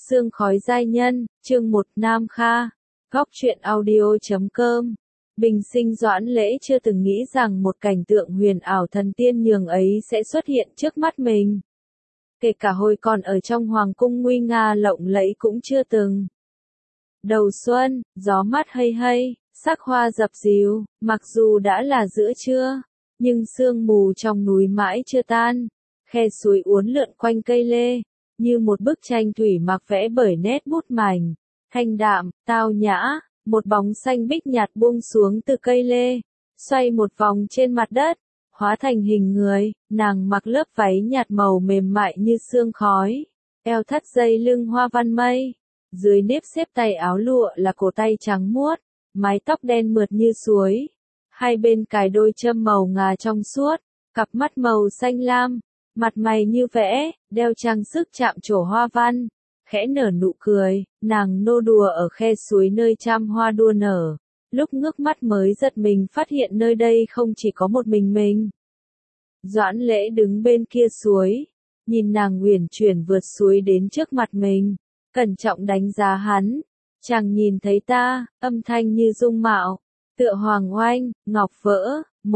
Sương khói giai nhân, chương 1 Nam Kha, góc truyện audio.com. Bình sinh Doãn Lễ chưa từng nghĩ rằng một cảnh tượng huyền ảo thần tiên nhường ấy sẽ xuất hiện trước mắt mình. Kể cả hồi còn ở trong hoàng cung nguy nga lộng lẫy cũng chưa từng. Đầu xuân, gió mát hây hây, sắc hoa dập dìu, mặc dù đã là giữa trưa, nhưng sương mù trong núi mãi chưa tan. Khe suối uốn lượn quanh cây lê, như một bức tranh thủy mặc vẽ bởi nét bút mảnh, thanh đạm, tao nhã. Một bóng xanh bích nhạt buông xuống từ cây lê, xoay một vòng trên mặt đất, hóa thành hình người. Nàng mặc lớp váy nhạt màu mềm mại như sương khói, eo thắt dây lưng hoa văn mây, dưới nếp xếp tay áo lụa là cổ tay trắng muốt, mái tóc đen mượt như suối, hai bên cài đôi châm màu ngà trong suốt, cặp mắt màu xanh lam, mặt mày như vẽ, đeo trang sức chạm trổ hoa văn. Khẽ nở nụ cười, nàng nô đùa ở khe suối nơi trăm hoa đua nở. Lúc ngước mắt mới giật mình phát hiện nơi đây không chỉ có một mình. Doãn Lễ đứng bên kia suối, nhìn nàng uyển chuyển vượt suối đến trước mặt mình, cẩn trọng đánh giá hắn. Chàng nhìn thấy ta, âm thanh như dung mạo, tựa hoàng oanh, ngọc vỡ,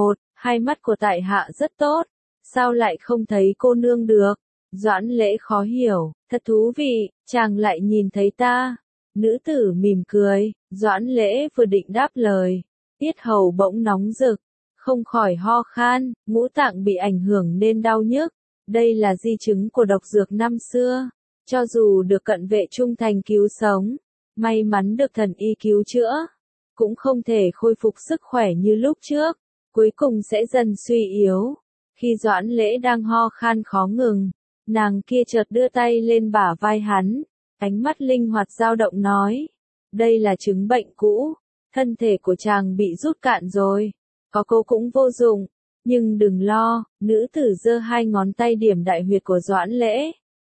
hai mắt của tại hạ rất tốt, sao lại không thấy cô nương được? Doãn Lễ khó hiểu, thật thú vị, chàng lại nhìn thấy ta. Nữ tử mỉm cười, Doãn Lễ vừa định đáp lời, yết hầu bỗng nóng rực, không khỏi ho khan, ngũ tạng bị ảnh hưởng nên đau nhức. Đây là di chứng của độc dược năm xưa, cho dù được cận vệ trung thành cứu sống, may mắn được thần y cứu chữa, cũng không thể khôi phục sức khỏe như lúc trước, cuối cùng sẽ dần suy yếu. Khi Doãn Lễ đang ho khan khó ngừng, nàng kia chợt đưa tay lên bả vai hắn, ánh mắt linh hoạt dao động nói, đây là chứng bệnh cũ, thân thể của chàng bị rút cạn rồi, có cô cũng vô dụng, nhưng đừng lo. Nữ tử giơ hai ngón tay điểm đại huyệt của Doãn Lễ,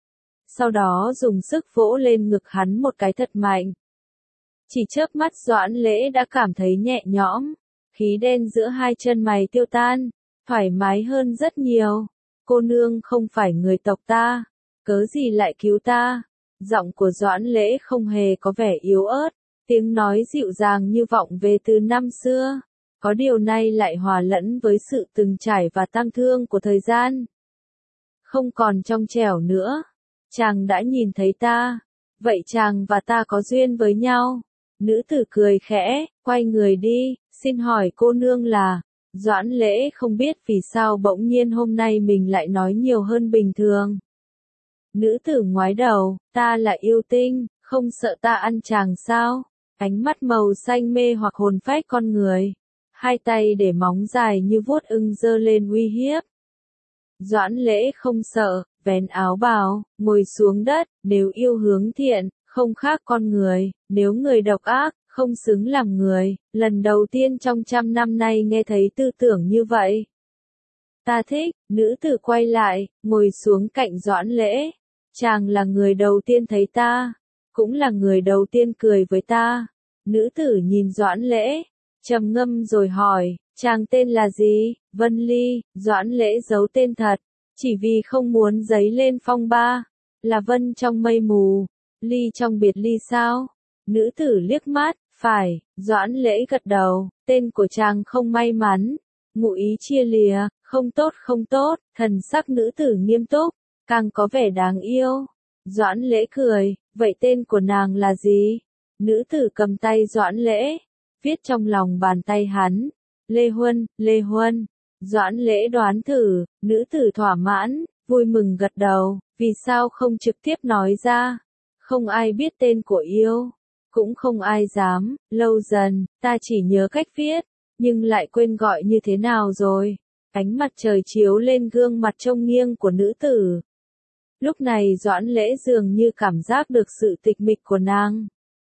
sau đó dùng sức vỗ lên ngực hắn một cái thật mạnh. Chỉ chớp mắt Doãn Lễ đã cảm thấy nhẹ nhõm, khí đen giữa hai chân mày tiêu tan, thoải mái hơn rất nhiều. Cô nương không phải người tộc ta, cớ gì lại cứu ta? Giọng của Doãn Lễ không hề có vẻ yếu ớt, tiếng nói dịu dàng như vọng về từ năm xưa. Có điều nay lại hòa lẫn với sự từng trải và tang thương của thời gian. Không còn trong trẻo nữa. Chàng đã nhìn thấy ta. Vậy chàng và ta có duyên với nhau. Nữ tử cười khẽ, quay người đi, xin hỏi cô nương là... Doãn Lễ không biết vì sao bỗng nhiên hôm nay mình lại nói nhiều hơn bình thường. Nữ tử ngoái đầu, ta là yêu tinh, không sợ ta ăn chàng sao? Ánh mắt màu xanh mê hoặc hồn phách con người. Hai tay để móng dài như vuốt ưng giơ lên uy hiếp. Doãn Lễ không sợ, vén áo bào, ngồi xuống đất, nếu yêu hướng thiện, không khác con người, nếu người độc ác, không xứng làm người. Lần đầu tiên trong 100 năm nay nghe thấy tư tưởng như vậy. Ta thích. Nữ tử quay lại, ngồi xuống cạnh Doãn Lễ. Chàng là người đầu tiên thấy ta, cũng là người đầu tiên cười với ta. Nữ tử nhìn Doãn Lễ, trầm ngâm rồi hỏi, chàng tên là gì? Vân Ly. Doãn Lễ giấu tên thật, chỉ vì không muốn dấy lên phong ba. Là vân trong mây mù, ly trong biệt ly sao? Nữ tử liếc mắt, phải. Doãn Lễ gật đầu, tên của chàng không may mắn, ngụ ý chia lìa, không tốt. Thần sắc nữ tử nghiêm túc, càng có vẻ đáng yêu. Doãn Lễ cười, vậy tên của nàng là gì? Nữ tử cầm tay Doãn Lễ, viết trong lòng bàn tay hắn, Lê Huân. Doãn Lễ đoán thử, nữ tử thỏa mãn, vui mừng gật đầu, vì sao không trực tiếp nói ra? Không ai biết tên của yêu, cũng không ai dám. Lâu dần, ta chỉ nhớ cách viết, nhưng lại quên gọi như thế nào rồi. Ánh mặt trời chiếu lên gương mặt trông nghiêng của nữ tử. Lúc này Doãn Lễ dường như cảm giác được sự tịch mịch của nàng.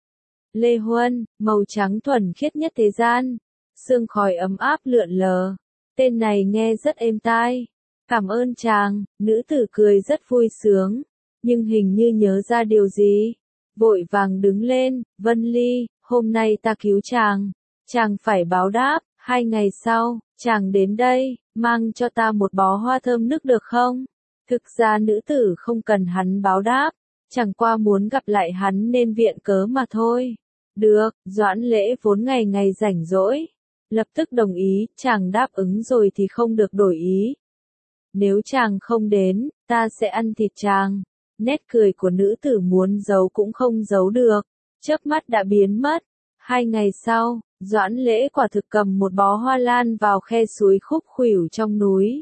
Lê Huân, màu trắng thuần khiết nhất thế gian, sương khói ấm áp lượn lờ. Tên này nghe rất êm tai. Cảm ơn chàng. Nữ tử cười rất vui sướng, nhưng hình như nhớ ra điều gì, vội vàng đứng lên. Vân Ly, hôm nay ta cứu chàng phải báo đáp. 2 ngày sau, chàng đến đây, mang cho ta một bó hoa thơm nức được không? Thực ra nữ tử không cần hắn báo đáp, chẳng qua muốn gặp lại hắn nên viện cớ mà thôi. Được, Doãn Lễ vốn ngày ngày rảnh rỗi, lập tức đồng ý, chàng đáp ứng rồi thì không được đổi ý. Nếu chàng không đến, ta sẽ ăn thịt chàng. Nét cười của nữ tử muốn giấu cũng không giấu được, chớp mắt đã biến mất. 2 ngày sau, Doãn Lễ quả thực cầm một bó hoa lan vào khe suối Khúc Khuỷu trong núi.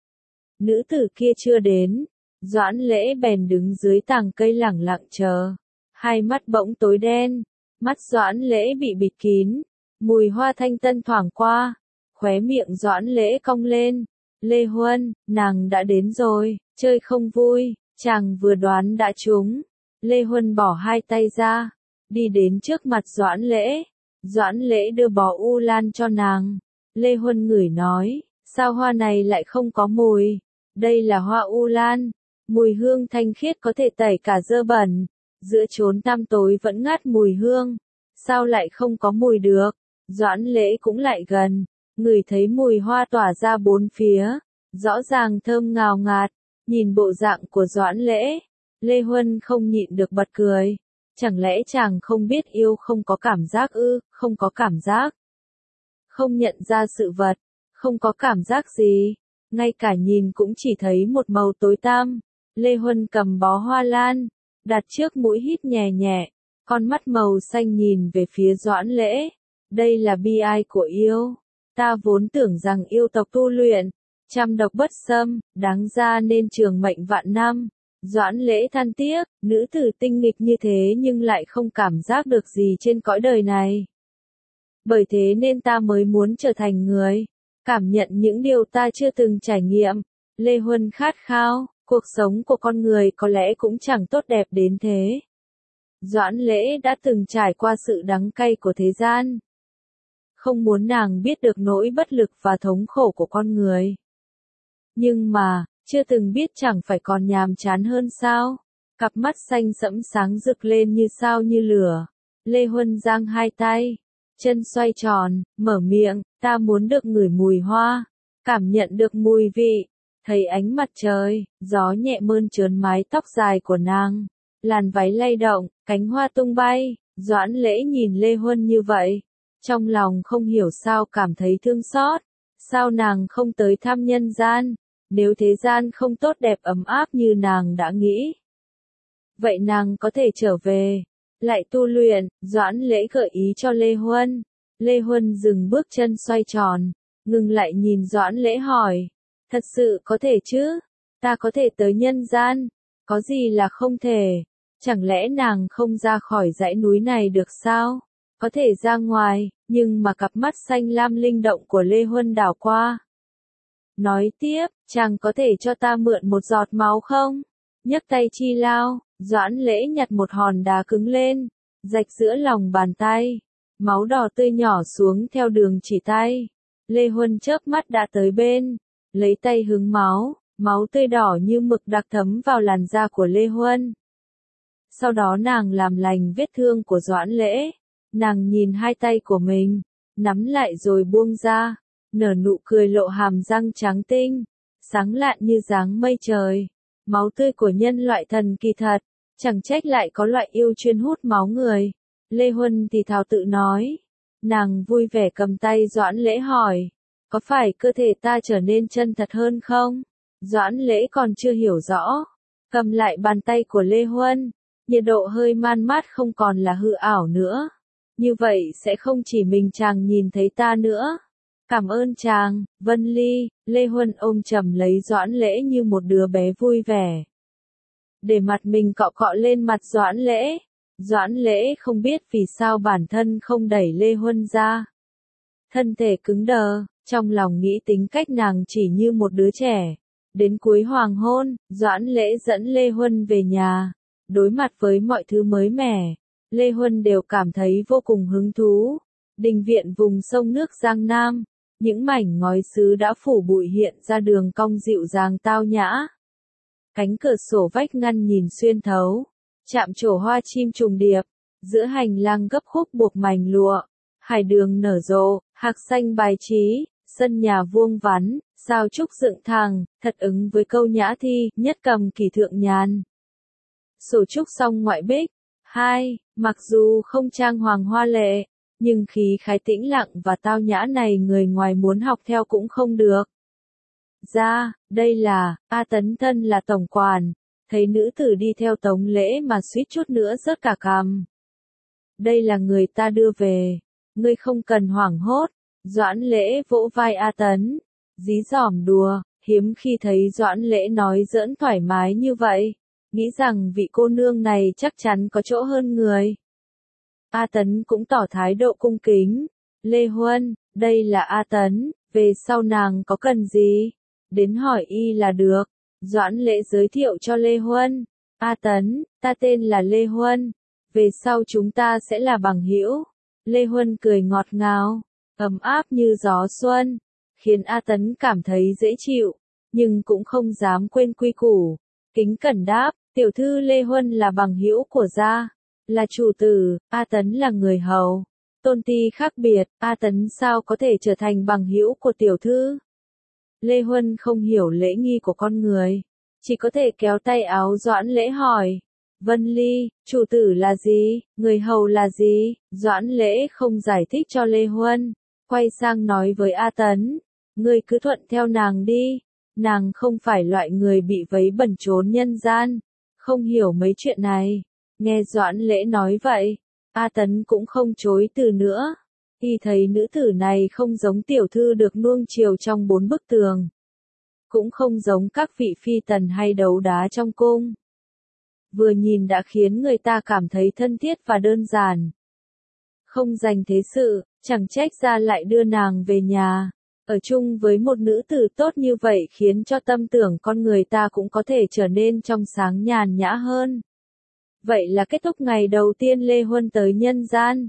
Nữ tử kia chưa đến, Doãn Lễ bèn đứng dưới tàng cây lẳng lặng chờ. Hai mắt bỗng tối đen, mắt Doãn Lễ bị bịt kín, mùi hoa thanh tân thoảng qua, khóe miệng Doãn Lễ cong lên. Lê Huân, nàng đã đến rồi, chơi không vui, chàng vừa đoán đã trúng. Lê Huân bỏ hai tay ra, đi đến trước mặt Doãn Lễ. Doãn Lễ đưa bó u lan cho nàng. Lê Huân ngửi nói, sao hoa này lại không có mùi? Đây là hoa u lan, mùi hương thanh khiết có thể tẩy cả dơ bẩn. Giữa chốn tăm tối vẫn ngát mùi hương, sao lại không có mùi được? Doãn Lễ cũng lại gần, ngửi thấy mùi hoa tỏa ra bốn phía, rõ ràng thơm ngào ngạt. Nhìn bộ dạng của Doãn Lễ, Lê Huân không nhịn được bật cười. Chẳng lẽ chàng không biết yêu không có cảm giác ư? Không có cảm giác, không nhận ra sự vật, không có cảm giác gì, ngay cả nhìn cũng chỉ thấy một màu tối tăm. Lê Huân cầm bó hoa lan, đặt trước mũi hít nhẹ nhẹ, con mắt màu xanh nhìn về phía Doãn Lễ. Đây là bi ai của yêu. Ta vốn tưởng rằng yêu tộc tu luyện, trăm độc bất xâm, đáng ra nên trường mệnh vạn năm. Doãn Lễ than tiếc, nữ tử tinh nghịch như thế nhưng lại không cảm giác được gì trên cõi đời này. Bởi thế nên ta mới muốn trở thành người, cảm nhận những điều ta chưa từng trải nghiệm. Lê Huân khát khao, cuộc sống của con người có lẽ cũng chẳng tốt đẹp đến thế. Doãn Lễ đã từng trải qua sự đắng cay của thế gian. Không muốn nàng biết được nỗi bất lực và thống khổ của con người. Nhưng mà, chưa từng biết chẳng phải còn nhàm chán hơn sao? Cặp mắt xanh sẫm sáng rực lên như sao như lửa. Lê Huân giang hai tay, chân xoay tròn, mở miệng, ta muốn được ngửi mùi hoa, cảm nhận được mùi vị, thấy ánh mặt trời, gió nhẹ mơn trớn mái tóc dài của nàng, làn váy lay động, cánh hoa tung bay. Doãn Lễ nhìn Lê Huân như vậy, trong lòng không hiểu sao cảm thấy thương xót. Sao nàng không tới thăm nhân gian? Nếu thế gian không tốt đẹp ấm áp như nàng đã nghĩ, vậy nàng có thể trở về, lại tu luyện. Doãn Lễ gợi ý cho Lê Huân. Lê Huân dừng bước chân xoay tròn, ngừng lại nhìn Doãn Lễ hỏi, thật sự có thể chứ? Ta có thể tới nhân gian, có gì là không thể? Chẳng lẽ nàng không ra khỏi dãy núi này được sao? Có thể ra ngoài, nhưng mà cặp mắt xanh lam linh động của Lê Huân đảo qua. Nói tiếp, chàng có thể cho ta mượn một giọt máu không? Nhấc tay chi lao, Doãn Lễ nhặt một hòn đá cứng lên, rạch giữa lòng bàn tay. Máu đỏ tươi nhỏ xuống theo đường chỉ tay. Lê Huân chớp mắt đã tới bên, lấy tay hứng máu, máu tươi đỏ như mực đặc thấm vào làn da của Lê Huân. Sau đó nàng làm lành vết thương của Doãn Lễ. Nàng nhìn hai tay của mình, nắm lại rồi buông ra, nở nụ cười lộ hàm răng trắng tinh, sáng lạn như dáng mây trời. Máu tươi của nhân loại thần kỳ thật, chẳng trách lại có loại yêu chuyên hút máu người. Lê Huân thì thào tự nói. Nàng vui vẻ cầm tay Doãn Lễ hỏi, có phải cơ thể ta trở nên chân thật hơn không? Doãn Lễ còn chưa hiểu rõ, cầm lại bàn tay của Lê Huân, nhiệt độ hơi man mát không còn là hư ảo nữa. Như vậy sẽ không chỉ mình chàng nhìn thấy ta nữa. Cảm ơn chàng, Vân Ly. Lê Huân ôm chầm lấy Doãn Lễ như một đứa bé vui vẻ, để mặt mình cọ cọ lên mặt Doãn Lễ. Doãn Lễ không biết vì sao bản thân không đẩy Lê Huân ra. Thân thể cứng đờ, trong lòng nghĩ tính cách nàng chỉ như một đứa trẻ. Đến cuối hoàng hôn, Doãn Lễ dẫn Lê Huân về nhà. Đối mặt với mọi thứ mới mẻ, Lê Huân đều cảm thấy vô cùng hứng thú. Đình viện vùng sông nước Giang Nam, những mảnh ngói sứ đã phủ bụi hiện ra đường cong dịu dàng tao nhã. Cánh cửa sổ vách ngăn nhìn xuyên thấu, chạm trổ hoa chim trùng điệp, giữa hành lang gấp khúc buộc mảnh lụa, hải đường nở rộ, hạc xanh bài trí, sân nhà vuông vắn, sao trúc dựng thẳng, thật ứng với câu nhã thi, nhất cầm kỳ thượng nhàn. Sổ trúc song ngoại bích. 2. Mặc dù không trang hoàng hoa lệ, nhưng khí khái tĩnh lặng và tao nhã này người ngoài muốn học theo cũng không được. Đây là, A Tấn thân là tổng quản, thấy nữ tử đi theo tống lễ mà suýt chút nữa rớt cả cằm. Đây là người ta đưa về, ngươi không cần hoảng hốt. Doãn Lễ vỗ vai A Tấn, dí dỏm đùa, hiếm khi thấy Doãn Lễ nói giỡn thoải mái như vậy, nghĩ rằng vị cô nương này chắc chắn có chỗ hơn người. A Tấn cũng tỏ thái độ cung kính. Lê Huân, đây là A Tấn, về sau nàng có cần gì? Đến hỏi y là được. Doãn Lễ giới thiệu cho Lê Huân. A Tấn, ta tên là Lê Huân. Về sau chúng ta sẽ là bằng hữu. Lê Huân cười ngọt ngào, ấm áp như gió xuân, khiến A Tấn cảm thấy dễ chịu, nhưng cũng không dám quên quy củ. Kính cẩn đáp, tiểu thư Lê Huân là bằng hữu của gia, là chủ tử, A Tấn là người hầu. Tôn ti khác biệt, A Tấn sao có thể trở thành bằng hữu của tiểu thư? Lê Huân không hiểu lễ nghi của con người, chỉ có thể kéo tay áo Doãn Lễ hỏi. Vân Ly, chủ tử là gì, người hầu là gì? Doãn Lễ không giải thích cho Lê Huân, quay sang nói với A Tấn, ngươi cứ thuận theo nàng đi, nàng không phải loại người bị vấy bẩn trốn nhân gian, không hiểu mấy chuyện này. Nghe Doãn Lễ nói vậy, A Tấn cũng không chối từ nữa. Y thấy nữ tử này không giống tiểu thư được nuông chiều trong 4 bức tường, cũng không giống các vị phi tần hay đấu đá trong cung. Vừa nhìn đã khiến người ta cảm thấy thân thiết và đơn giản. Không dành thế sự, chẳng trách ra lại đưa nàng về nhà. Ở chung với một nữ tử tốt như vậy khiến cho tâm tưởng con người ta cũng có thể trở nên trong sáng nhàn nhã hơn. Vậy là kết thúc ngày đầu tiên Lê Huân tới nhân gian.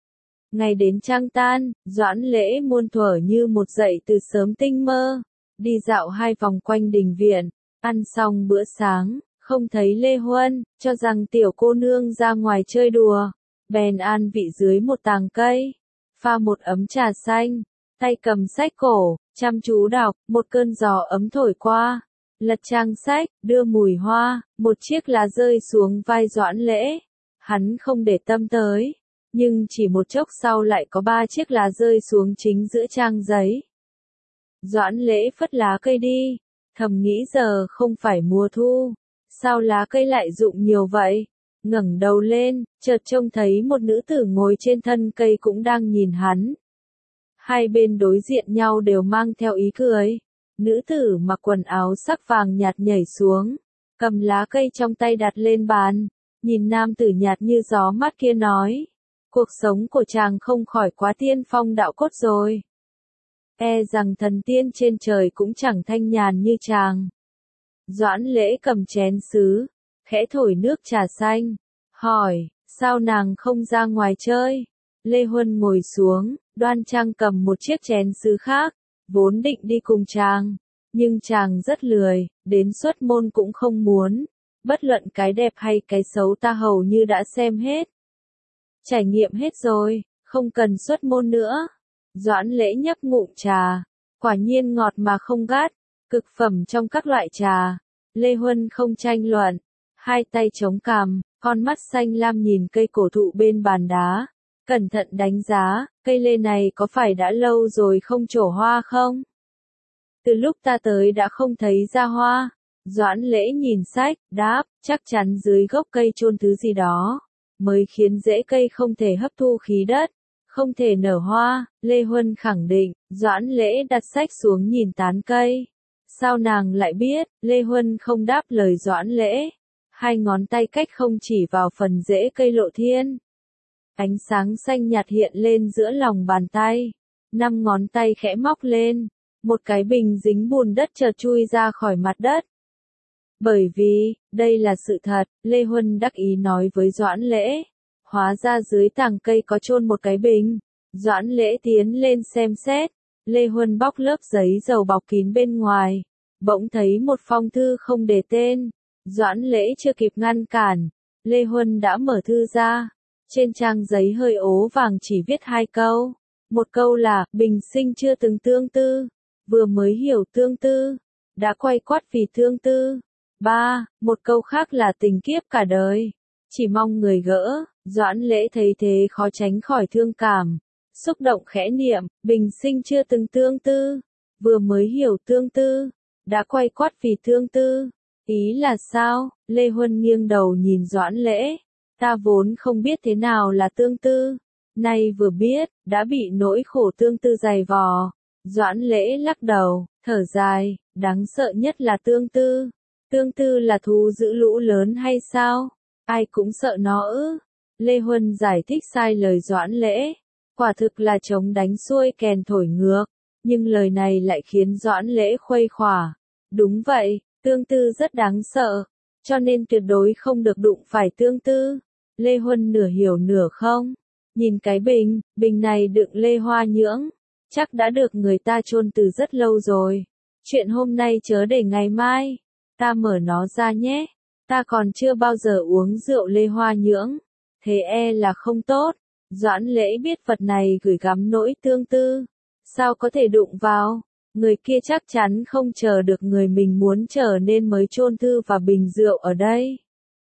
Ngày đến trăng tan, Doãn Lễ muôn thuở như một dậy từ sớm tinh mơ, đi dạo 2 vòng quanh đình viện, ăn xong bữa sáng, không thấy Lê Huân, cho rằng tiểu cô nương ra ngoài chơi đùa, bèn an vị dưới một tàng cây, pha một ấm trà xanh, tay cầm sách cổ, chăm chú đọc, một cơn gió ấm thổi qua, lật trang sách, đưa mùi hoa, một chiếc lá rơi xuống vai Doãn Lễ, hắn không để tâm tới. Nhưng chỉ một chốc sau lại có 3 chiếc lá rơi xuống chính giữa trang giấy. Doãn Lễ phất lá cây đi, thầm nghĩ giờ không phải mùa thu, sao lá cây lại rụng nhiều vậy? Ngẩng đầu lên, chợt trông thấy một nữ tử ngồi trên thân cây cũng đang nhìn hắn. Hai bên đối diện nhau đều mang theo ý cười. Nữ tử mặc quần áo sắc vàng nhạt nhảy xuống, cầm lá cây trong tay đặt lên bàn, nhìn nam tử nhạt như gió mắt kia nói. Cuộc sống của chàng không khỏi quá tiên phong đạo cốt rồi. E rằng thần tiên trên trời cũng chẳng thanh nhàn như chàng. Doãn Lễ cầm chén sứ, khẽ thổi nước trà xanh, hỏi, sao nàng không ra ngoài chơi? Lê Huân ngồi xuống, đoan trang cầm một chiếc chén sứ khác, vốn định đi cùng chàng, nhưng chàng rất lười, đến xuất môn cũng không muốn. Bất luận cái đẹp hay cái xấu ta hầu như đã xem hết. Trải nghiệm hết rồi, không cần xuất môn nữa. Doãn Lễ nhấp ngụm trà, quả nhiên ngọt mà không gắt, cực phẩm trong các loại trà. Lê Huân không tranh luận, hai tay chống cằm, con mắt xanh lam nhìn cây cổ thụ bên bàn đá, cẩn thận đánh giá, cây lê này có phải đã lâu rồi không trổ hoa không? Từ lúc ta tới đã không thấy ra hoa. Doãn Lễ nhìn sách, đáp, chắc chắn dưới gốc cây chôn thứ gì đó, mới khiến rễ cây không thể hấp thu khí đất, không thể nở hoa. Lê Huân khẳng định. Doãn Lễ đặt sách xuống nhìn tán cây. Sao nàng lại biết? Lê Huân không đáp lời Doãn Lễ. Hai ngón tay cách không chỉ vào phần rễ cây lộ thiên. Ánh sáng xanh nhạt hiện lên giữa lòng bàn tay. 5 ngón tay khẽ móc lên. Một cái bình dính bùn đất chợt chui ra khỏi mặt đất. Bởi vì, đây là sự thật, Lê Huân đắc ý nói với Doãn Lễ. Hóa ra dưới tàng cây có chôn một cái bình. Doãn Lễ tiến lên xem xét. Lê Huân bóc lớp giấy dầu bọc kín bên ngoài. Bỗng thấy một phong thư không đề tên. Doãn Lễ chưa kịp ngăn cản. Lê Huân đã mở thư ra. Trên trang giấy hơi ố vàng chỉ viết 2 câu. Một câu là, bình sinh chưa từng tương tư. Vừa mới hiểu tương tư. Đã quay quắt vì tương tư. 3. Một câu khác là tình kiếp cả đời. Chỉ mong người gỡ. Doãn Lễ thấy thế khó tránh khỏi thương cảm. Xúc động khẽ niệm, bình sinh chưa từng tương tư. Vừa mới hiểu tương tư. Đã quay quắt vì tương tư. Ý là sao? Lê Huân nghiêng đầu nhìn Doãn Lễ. Ta vốn không biết thế nào là tương tư. Nay vừa biết, đã bị nỗi khổ tương tư dày vò. Doãn Lễ lắc đầu, thở dài, đáng sợ nhất là tương tư. Tương tư là thú dữ lũ lớn hay sao? Ai cũng sợ nó ư? Lê Huân giải thích sai lời Doãn Lễ. Quả thực là trống đánh xuôi kèn thổi ngược. Nhưng lời này lại khiến Doãn Lễ khuây khỏa. Đúng vậy, tương tư rất đáng sợ. Cho nên tuyệt đối không được đụng phải tương tư. Lê Huân nửa hiểu nửa không. Nhìn cái bình này đựng lê hoa nhưỡng. Chắc đã được người ta chôn từ rất lâu rồi. Chuyện hôm nay chớ để ngày mai. Ta mở nó ra nhé. Ta còn chưa bao giờ uống rượu lê hoa nhưỡng. Thế là không tốt. Doãn Lễ biết vật này gửi gắm nỗi tương tư. Sao có thể đụng vào? Người kia chắc chắn không chờ được người mình muốn chờ nên mới chôn thư và bình rượu ở đây.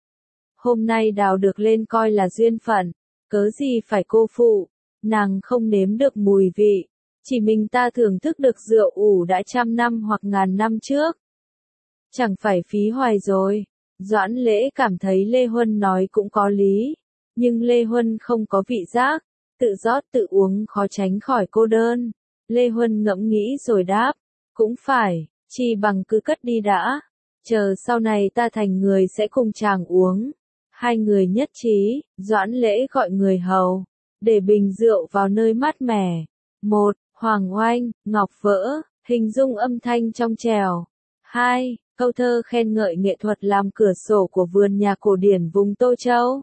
Hôm nay đào được lên coi là duyên phận. Cớ gì phải cô phụ. Nàng không nếm được mùi vị. Chỉ mình ta thưởng thức được rượu ủ đã 100 năm hoặc ngàn năm trước. Chẳng phải phí hoài rồi. Doãn Lễ cảm thấy Lê Huân nói cũng có lý. Nhưng Lê Huân không có vị giác. Tự rót tự uống khó tránh khỏi cô đơn. Lê Huân ngẫm nghĩ rồi đáp. Cũng phải, chi bằng cứ cất đi đã. Chờ sau này ta thành người sẽ cùng chàng uống. Hai người nhất trí, Doãn Lễ gọi người hầu. Để bình rượu vào nơi mát mẻ. 1. Hoàng oanh, ngọc vỡ, hình dung âm thanh trong trèo. 2. Câu thơ khen ngợi nghệ thuật làm cửa sổ của vườn nhà cổ điển vùng Tô Châu.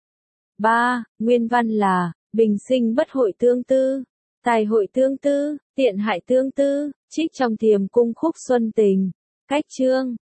3. Nguyên văn là, bình sinh bất hội tương tư. Tài hội tương tư, tiện hại tương tư, trích trong Thiềm Cung Khúc Xuân Tình. Cách chương